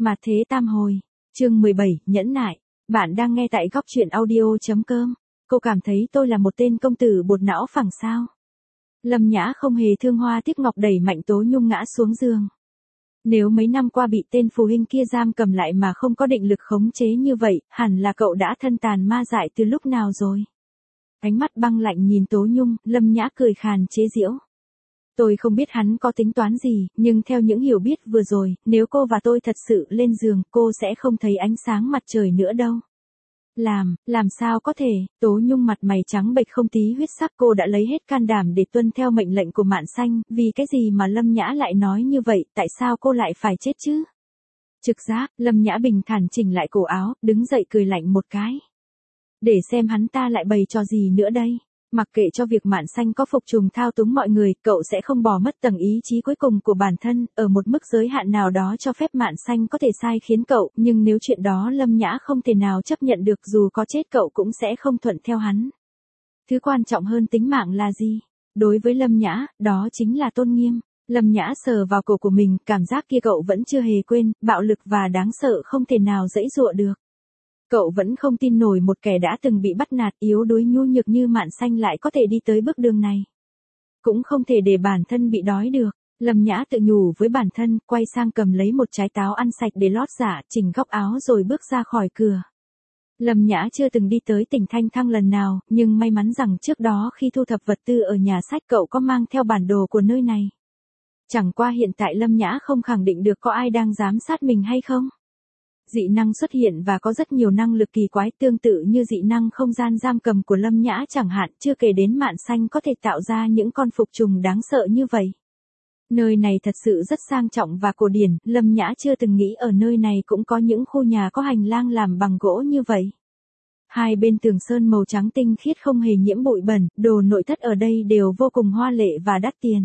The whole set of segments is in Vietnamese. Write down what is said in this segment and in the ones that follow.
Mà thế tam hồi. Chương 17, nhẫn nại. Bạn đang nghe tại góc truyện audio.com. Cô cảm thấy tôi là một tên công tử bột não phẳng sao? Lâm Nhã không hề thương hoa tiếc ngọc đẩy mạnh Tố Nhung ngã xuống giường. Nếu mấy năm qua bị tên phù hình kia giam cầm lại mà không có định lực khống chế như vậy, hẳn là cậu đã thân tàn ma dại từ lúc nào rồi. Ánh mắt băng lạnh nhìn Tố Nhung, Lâm Nhã cười khàn chế giễu. Tôi không biết hắn có tính toán gì, nhưng theo những hiểu biết vừa rồi, nếu cô và tôi thật sự lên giường, cô sẽ không thấy ánh sáng mặt trời nữa đâu. Làm sao có thể, Tố Nhung mặt mày trắng bệch không tí huyết sắc, cô đã lấy hết can đảm để tuân theo mệnh lệnh của Mạn Xanh, vì cái gì mà Lâm Nhã lại nói như vậy, tại sao cô lại phải chết chứ? Trực giác, Lâm Nhã bình thản chỉnh lại cổ áo, đứng dậy cười lạnh một cái. Để xem hắn ta lại bày trò gì nữa đây. Mặc kệ cho việc Mạn Xanh có phục trùng thao túng mọi người, cậu sẽ không bỏ mất tầng ý chí cuối cùng của bản thân, ở một mức giới hạn nào đó cho phép Mạn Xanh có thể sai khiến cậu, nhưng nếu chuyện đó Lâm Nhã không thể nào chấp nhận được, dù có chết cậu cũng sẽ không thuận theo hắn. Thứ quan trọng hơn tính mạng là gì? Đối với Lâm Nhã, đó chính là tôn nghiêm. Lâm Nhã sờ vào cổ của mình, cảm giác kia cậu vẫn chưa hề quên, bạo lực và đáng sợ không thể nào giãy giụa được. Cậu vẫn không tin nổi một kẻ đã từng bị bắt nạt, yếu đuối nhu nhược như Mạn Xanh lại có thể đi tới bước đường này. Cũng không thể để bản thân bị đói được. Lâm Nhã tự nhủ với bản thân, quay sang cầm lấy một trái táo ăn sạch để lót dạ, chỉnh góc áo rồi bước ra khỏi cửa. Lâm Nhã chưa từng đi tới tỉnh Thanh Thăng lần nào, nhưng may mắn rằng trước đó khi thu thập vật tư ở nhà sách cậu có mang theo bản đồ của nơi này. Chẳng qua hiện tại Lâm Nhã không khẳng định được có ai đang giám sát mình hay không. Dị năng xuất hiện và có rất nhiều năng lực kỳ quái tương tự như dị năng không gian giam cầm của Lâm Nhã chẳng hạn, chưa kể đến Mạn Xanh có thể tạo ra những con phục trùng đáng sợ như vậy. Nơi này thật sự rất sang trọng và cổ điển, Lâm Nhã chưa từng nghĩ ở nơi này cũng có những khu nhà có hành lang làm bằng gỗ như vậy. Hai bên tường sơn màu trắng tinh khiết không hề nhiễm bụi bẩn, đồ nội thất ở đây đều vô cùng hoa lệ và đắt tiền.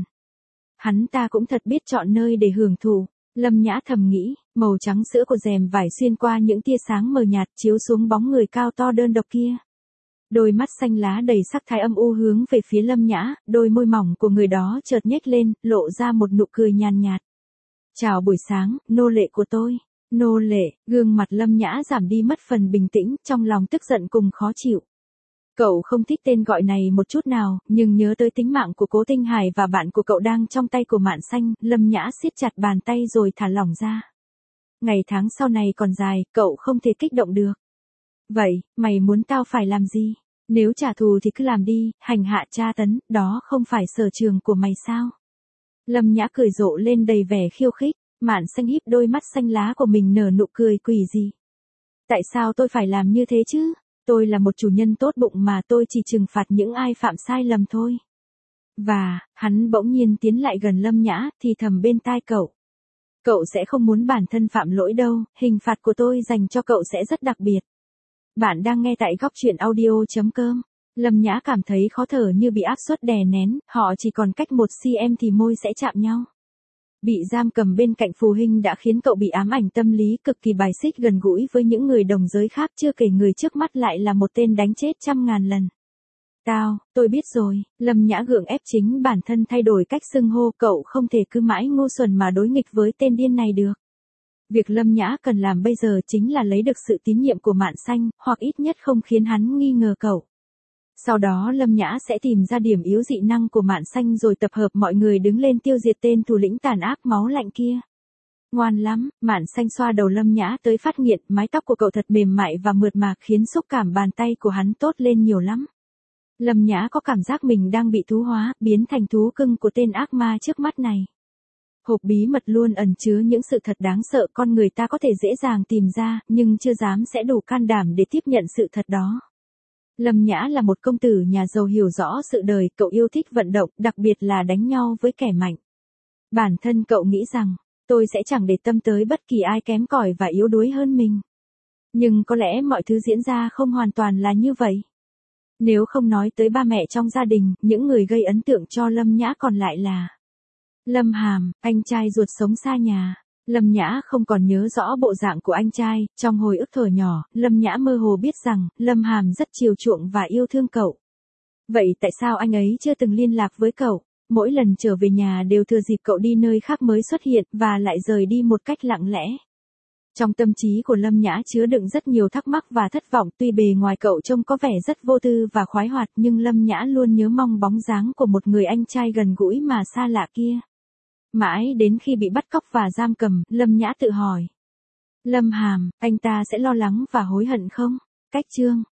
Hắn ta cũng thật biết chọn nơi để hưởng thụ. Lâm Nhã thầm nghĩ, màu trắng sữa của rèm vải xuyên qua những tia sáng mờ nhạt chiếu xuống bóng người cao to đơn độc kia. Đôi mắt xanh lá đầy sắc thái âm u hướng về phía Lâm Nhã, đôi môi mỏng của người đó chợt nhếch lên, lộ ra một nụ cười nhàn nhạt. Chào buổi sáng, nô lệ của tôi. Nô lệ, gương mặt Lâm Nhã giảm đi mất phần bình tĩnh, trong lòng tức giận cùng khó chịu. Cậu không thích tên gọi này một chút nào, nhưng nhớ tới tính mạng của Cố Tinh Hải và bạn của cậu đang trong tay của Mạn Xanh, Lâm Nhã siết chặt bàn tay rồi thả lỏng ra. Ngày tháng sau này còn dài, cậu không thể kích động được. Vậy, mày muốn tao phải làm gì? Nếu trả thù thì cứ làm đi, hành hạ tra tấn, đó không phải sở trường của mày sao? Lâm Nhã cười rộ lên đầy vẻ khiêu khích, Mạn Xanh híp đôi mắt xanh lá của mình nở nụ cười quỷ dị. Tại sao tôi phải làm như thế chứ? Tôi là một chủ nhân tốt bụng mà, tôi chỉ trừng phạt những ai phạm sai lầm thôi. Và, hắn bỗng nhiên tiến lại gần Lâm Nhã, thì thầm bên tai cậu. Cậu sẽ không muốn bản thân phạm lỗi đâu, hình phạt của tôi dành cho cậu sẽ rất đặc biệt. Bạn đang nghe tại góc truyện audio.com. Lâm Nhã cảm thấy khó thở như bị áp suất đè nén, họ chỉ còn cách 1 cm thì môi sẽ chạm nhau. Bị giam cầm bên cạnh phù hình đã khiến cậu bị ám ảnh tâm lý, cực kỳ bài xích gần gũi với những người đồng giới khác, chưa kể người trước mắt lại là một tên đánh chết 100.000 lần. Tôi biết rồi, Lâm Nhã gượng ép chính bản thân thay đổi cách xưng hô, cậu không thể cứ mãi ngu xuẩn mà đối nghịch với tên điên này được. Việc Lâm Nhã cần làm bây giờ chính là lấy được sự tín nhiệm của Mạn Xanh, hoặc ít nhất không khiến hắn nghi ngờ cậu. Sau đó Lâm Nhã sẽ tìm ra điểm yếu dị năng của Mạn Xanh rồi tập hợp mọi người đứng lên tiêu diệt tên thủ lĩnh tàn ác máu lạnh kia. Ngoan lắm, Mạn Xanh xoa đầu Lâm Nhã tới phát nghiện, mái tóc của cậu thật mềm mại và mượt mà khiến xúc cảm bàn tay của hắn tốt lên nhiều lắm. Lâm Nhã có cảm giác mình đang bị thú hóa, biến thành thú cưng của tên ác ma trước mắt này. Hộp bí mật luôn ẩn chứa những sự thật đáng sợ con người ta có thể dễ dàng tìm ra, nhưng chưa dám sẽ đủ can đảm để tiếp nhận sự thật đó. Lâm Nhã là một công tử nhà giàu hiểu rõ sự đời, cậu yêu thích vận động, đặc biệt là đánh nhau với kẻ mạnh. Bản thân cậu nghĩ rằng, tôi sẽ chẳng để tâm tới bất kỳ ai kém cỏi và yếu đuối hơn mình. Nhưng có lẽ mọi thứ diễn ra không hoàn toàn là như vậy. Nếu không nói tới ba mẹ trong gia đình, những người gây ấn tượng cho Lâm Nhã còn lại là Lâm Hàm, anh trai ruột sống xa nhà. Lâm Nhã không còn nhớ rõ bộ dạng của anh trai, trong hồi ức thuở nhỏ, Lâm Nhã mơ hồ biết rằng, Lâm Hàm rất chiều chuộng và yêu thương cậu. Vậy tại sao anh ấy chưa từng liên lạc với cậu? Mỗi lần trở về nhà đều thừa dịp cậu đi nơi khác mới xuất hiện, và lại rời đi một cách lặng lẽ. Trong tâm trí của Lâm Nhã chứa đựng rất nhiều thắc mắc và thất vọng, tuy bề ngoài cậu trông có vẻ rất vô tư và khoái hoạt nhưng Lâm Nhã luôn nhớ mong bóng dáng của một người anh trai gần gũi mà xa lạ kia. Mãi đến khi bị bắt cóc và giam cầm, Lâm Nhã tự hỏi. Lâm Hàm, anh ta sẽ lo lắng và hối hận không? Cách chương